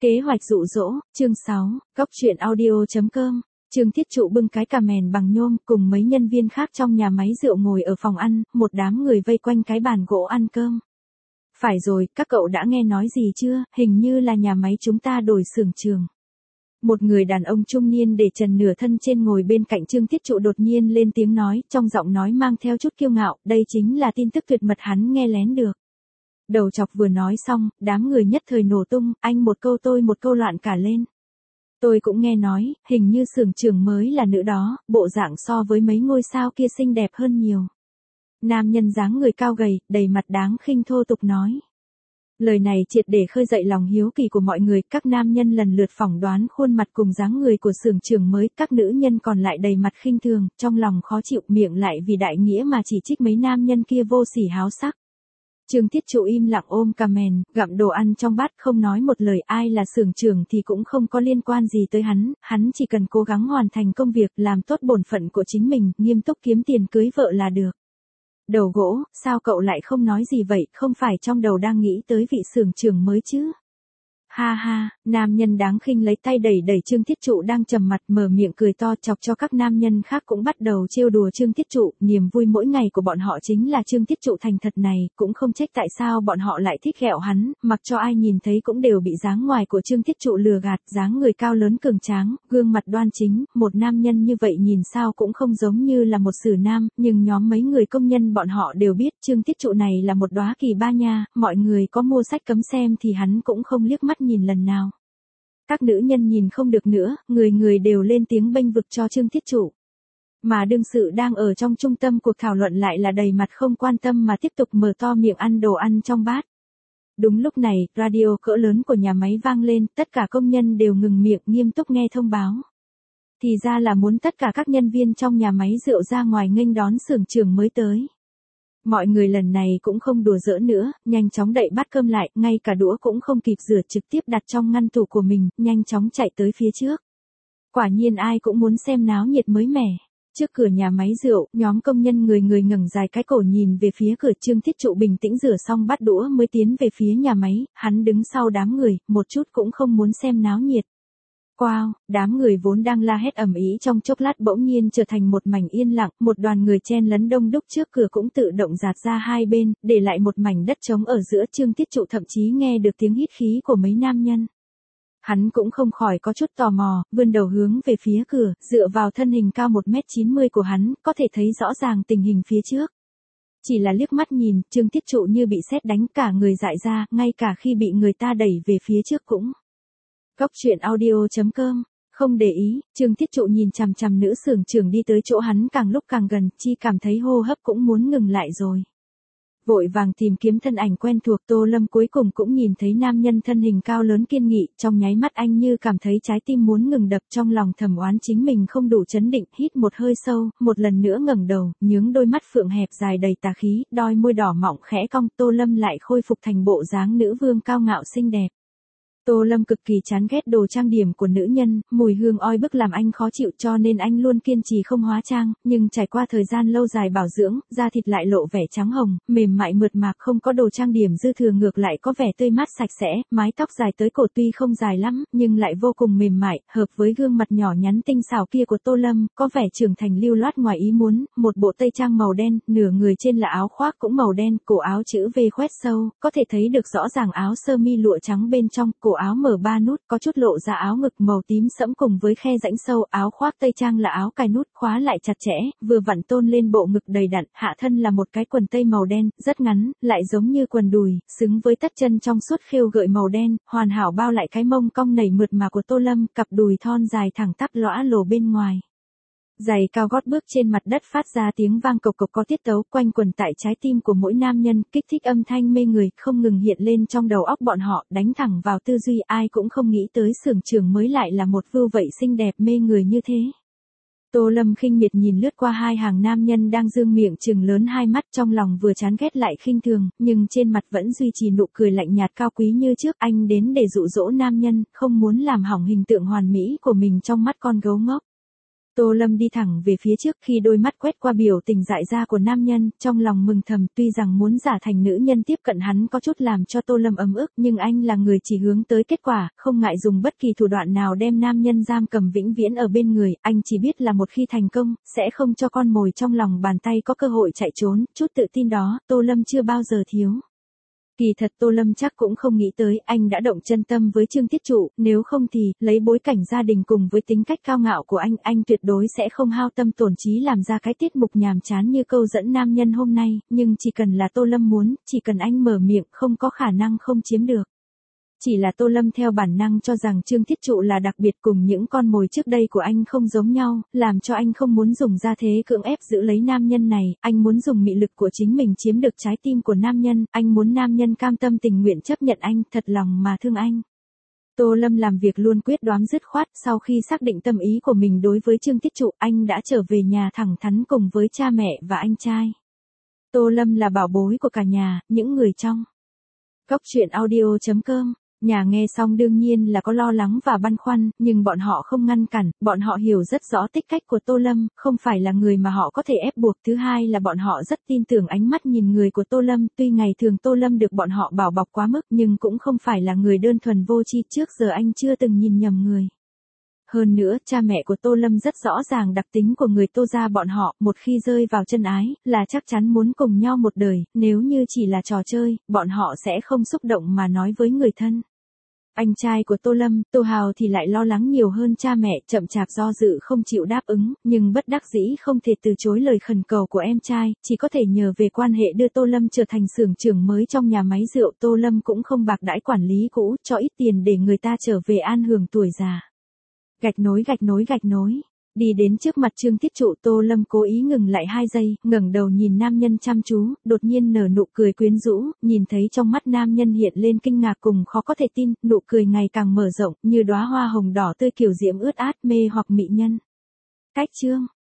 Kế hoạch dụ dỗ, chương 6, góc truyện audio.com. Trương Thiết Trụ bưng cái cà mèn bằng nhôm cùng mấy nhân viên khác trong nhà máy rượu ngồi ở phòng ăn, một đám người vây quanh cái bàn gỗ ăn cơm. Phải rồi, các cậu đã nghe nói gì chưa, hình như là nhà máy chúng ta đổi xưởng trường. Một người đàn ông trung niên để trần nửa thân trên ngồi bên cạnh Trương Thiết Trụ đột nhiên lên tiếng nói, trong giọng nói mang theo chút kiêu ngạo, đây chính là tin tức tuyệt mật hắn nghe lén được. Đầu chọc vừa nói xong, đám người nhất thời nổ tung, anh một câu tôi một câu loạn cả lên. Tôi cũng nghe nói, hình như xưởng trưởng mới là nữ đó, bộ dạng so với mấy ngôi sao kia xinh đẹp hơn nhiều. Nam nhân dáng người cao gầy, đầy mặt đáng khinh thô tục nói. Lời này triệt để khơi dậy lòng hiếu kỳ của mọi người, các nam nhân lần lượt phỏng đoán khuôn mặt cùng dáng người của xưởng trưởng mới, các nữ nhân còn lại đầy mặt khinh thường, trong lòng khó chịu, miệng lại vì đại nghĩa mà chỉ trích mấy nam nhân kia vô sỉ háo sắc. Trương Thiết Trụ im lặng ôm cà mèn, gặm đồ ăn trong bát không nói một lời, ai là xưởng trưởng thì cũng không có liên quan gì tới hắn chỉ cần cố gắng hoàn thành công việc, làm tốt bổn phận của chính mình, nghiêm túc kiếm tiền cưới vợ là được. Đầu gỗ, sao cậu lại không nói gì vậy, không phải trong đầu đang nghĩ tới vị xưởng trưởng mới chứ? Ha ha, nam nhân đáng khinh lấy tay đẩy Trương Thiết Trụ đang trầm mặt, mở miệng cười to, chọc cho các nam nhân khác cũng bắt đầu trêu đùa Trương Thiết Trụ, niềm vui mỗi ngày của bọn họ chính là Trương Thiết Trụ thành thật này, cũng không trách tại sao bọn họ lại thích ghẹo hắn, mặc cho ai nhìn thấy cũng đều bị dáng ngoài của Trương Thiết Trụ lừa gạt, dáng người cao lớn cường tráng, gương mặt đoan chính, một nam nhân như vậy nhìn sao cũng không giống như là một sử nam, nhưng nhóm mấy người công nhân bọn họ đều biết Trương Thiết Trụ này là một đóa kỳ ba nha, mọi người có mua sách cấm xem thì hắn cũng không liếc mắt nhìn lần nào. Các nữ nhân nhìn không được nữa, người đều lên tiếng bênh vực cho Trương Thiết Trụ. Mà đương sự đang ở trong trung tâm cuộc thảo luận lại là đầy mặt không quan tâm mà tiếp tục mở to miệng ăn đồ ăn trong bát. Đúng lúc này, radio cỡ lớn của nhà máy vang lên, tất cả công nhân đều ngừng miệng nghiêm túc nghe thông báo. Thì ra là muốn tất cả các nhân viên trong nhà máy rượu ra ngoài nghênh đón xưởng trưởng mới tới. Mọi người lần này cũng không đùa giỡn nữa, nhanh chóng đậy bát cơm lại, ngay cả đũa cũng không kịp rửa trực tiếp đặt trong ngăn tủ của mình, nhanh chóng chạy tới phía trước. Quả nhiên ai cũng muốn xem náo nhiệt mới mẻ. Trước cửa nhà máy rượu, nhóm công nhân người ngẩng dài cái cổ nhìn về phía cửa. Trương Thiết Trụ bình tĩnh rửa xong bát đũa mới tiến về phía nhà máy, hắn đứng sau đám người, một chút cũng không muốn xem náo nhiệt. Wow, đám người vốn đang la hét ầm ĩ trong chốc lát bỗng nhiên trở thành một mảnh yên lặng, một đoàn người chen lấn đông đúc trước cửa cũng tự động dạt ra hai bên, để lại một mảnh đất trống ở giữa. Trương Thiết Trụ thậm chí nghe được tiếng hít khí của mấy nam nhân. Hắn cũng không khỏi có chút tò mò, vươn đầu hướng về phía cửa, dựa vào thân hình cao 1m90 của hắn, có thể thấy rõ ràng tình hình phía trước. Chỉ là liếc mắt nhìn, Trương Thiết Trụ như bị sét đánh, cả người dại ra, ngay cả khi bị người ta đẩy về phía trước cũng. Góc truyện audio.com. Không để ý, Trương Thiết Trụ nhìn chằm chằm nữ xưởng trưởng đi tới chỗ hắn càng lúc càng gần, chi cảm thấy hô hấp cũng muốn ngừng lại rồi. Vội vàng tìm kiếm thân ảnh quen thuộc, Tô Lâm cuối cùng cũng nhìn thấy nam nhân thân hình cao lớn kiên nghị, trong nháy mắt anh như cảm thấy trái tim muốn ngừng đập, trong lòng thầm oán chính mình không đủ trấn định, hít một hơi sâu, một lần nữa ngẩng đầu, nhướng đôi mắt phượng hẹp dài đầy tà khí, đôi môi đỏ mọng khẽ cong, Tô Lâm lại khôi phục thành bộ dáng nữ vương cao ngạo xinh đẹp. Tô Lâm cực kỳ chán ghét đồ trang điểm của nữ nhân, mùi hương oi bức làm anh khó chịu cho nên anh luôn kiên trì không hóa trang, nhưng trải qua thời gian lâu dài bảo dưỡng, da thịt lại lộ vẻ trắng hồng, mềm mại mượt mà, không có đồ trang điểm dư thừa ngược lại có vẻ tươi mát sạch sẽ, mái tóc dài tới cổ tuy không dài lắm, nhưng lại vô cùng mềm mại, hợp với gương mặt nhỏ nhắn tinh xảo kia của Tô Lâm, có vẻ trưởng thành lưu loát ngoài ý muốn, một bộ tây trang màu đen, nửa người trên là áo khoác cũng màu đen, cổ áo chữ V khoét sâu, có thể thấy được rõ ràng áo sơ mi lụa trắng bên trong, cổ áo mở 3 nút, có chút lộ ra áo ngực màu tím sẫm cùng với khe rãnh sâu, áo khoác tây trang là áo cài nút, khóa lại chặt chẽ, vừa vặn tôn lên bộ ngực đầy đặn, hạ thân là một cái quần tây màu đen, rất ngắn, lại giống như quần đùi, xứng với tất chân trong suốt khêu gợi màu đen, hoàn hảo bao lại cái mông cong nảy mượt mà của Tô Lâm, cặp đùi thon dài thẳng tắp lõa lồ bên ngoài. Giày cao gót bước trên mặt đất phát ra tiếng vang cộc cộc có tiết tấu, quanh quần tại trái tim của mỗi nam nhân, kích thích âm thanh mê người, không ngừng hiện lên trong đầu óc bọn họ, đánh thẳng vào tư duy, ai cũng không nghĩ tới xưởng trưởng mới lại là một vưu vậy xinh đẹp mê người như thế. Tô Lâm khinh miệt nhìn lướt qua hai hàng nam nhân đang dương miệng trừng lớn hai mắt, trong lòng vừa chán ghét lại khinh thường, nhưng trên mặt vẫn duy trì nụ cười lạnh nhạt cao quý như trước. Anh đến để dụ dỗ nam nhân, không muốn làm hỏng hình tượng hoàn mỹ của mình trong mắt con gấu ngốc. Tô Lâm đi thẳng về phía trước, khi đôi mắt quét qua biểu tình dại ra của nam nhân, trong lòng mừng thầm, tuy rằng muốn giả thành nữ nhân tiếp cận hắn có chút làm cho Tô Lâm ấm ức, nhưng anh là người chỉ hướng tới kết quả, không ngại dùng bất kỳ thủ đoạn nào đem nam nhân giam cầm vĩnh viễn ở bên người, anh chỉ biết là một khi thành công, sẽ không cho con mồi trong lòng bàn tay có cơ hội chạy trốn, chút tự tin đó, Tô Lâm chưa bao giờ thiếu. Kỳ thật Tô Lâm chắc cũng không nghĩ tới anh đã động chân tâm với Trương Tiết Trụ, nếu không thì, lấy bối cảnh gia đình cùng với tính cách cao ngạo của anh tuyệt đối sẽ không hao tâm tổn trí làm ra cái tiết mục nhàm chán như câu dẫn nam nhân hôm nay, nhưng chỉ cần là Tô Lâm muốn, chỉ cần anh mở miệng không có khả năng không chiếm được. Chỉ là Tô Lâm theo bản năng cho rằng Trương Tiết Trụ là đặc biệt cùng những con mồi trước đây của anh không giống nhau, làm cho anh không muốn dùng ra thế cưỡng ép giữ lấy nam nhân này, anh muốn dùng mị lực của chính mình chiếm được trái tim của nam nhân, anh muốn nam nhân cam tâm tình nguyện chấp nhận anh, thật lòng mà thương anh. Tô Lâm làm việc luôn quyết đoán dứt khoát, sau khi xác định tâm ý của mình đối với Trương Tiết Trụ, anh đã trở về nhà thẳng thắn cùng với cha mẹ và anh trai. Tô Lâm là bảo bối của cả nhà, những người trong Cóc Truyện Audio.com. Nhà nghe xong đương nhiên là có lo lắng và băn khoăn, nhưng bọn họ không ngăn cản, bọn họ hiểu rất rõ tích cách của Tô Lâm, không phải là người mà họ có thể ép buộc. Thứ hai là bọn họ rất tin tưởng ánh mắt nhìn người của Tô Lâm, tuy ngày thường Tô Lâm được bọn họ bảo bọc quá mức nhưng cũng không phải là người đơn thuần vô tri, trước giờ anh chưa từng nhìn nhầm người. Hơn nữa, cha mẹ của Tô Lâm rất rõ ràng đặc tính của người Tô gia bọn họ, một khi rơi vào chân ái, là chắc chắn muốn cùng nhau một đời, nếu như chỉ là trò chơi, bọn họ sẽ không xúc động mà nói với người thân. Anh trai của Tô Lâm, Tô Hào thì lại lo lắng nhiều hơn cha mẹ, chậm chạp do dự không chịu đáp ứng, nhưng bất đắc dĩ không thể từ chối lời khẩn cầu của em trai, chỉ có thể nhờ về quan hệ đưa Tô Lâm trở thành xưởng trưởng mới trong nhà máy rượu. Tô Lâm cũng không bạc đãi quản lý cũ, cho ít tiền để người ta trở về an hưởng tuổi già. Gạch nối. Đi đến trước mặt Trương Tiết Trụ, Tô Lâm cố ý ngừng lại 2 giây, ngẩng đầu nhìn nam nhân chăm chú, đột nhiên nở nụ cười quyến rũ, nhìn thấy trong mắt nam nhân hiện lên kinh ngạc cùng khó có thể tin, nụ cười ngày càng mở rộng, như đóa hoa hồng đỏ tươi kiểu diễm ướt át mê hoặc mị nhân. Cách chương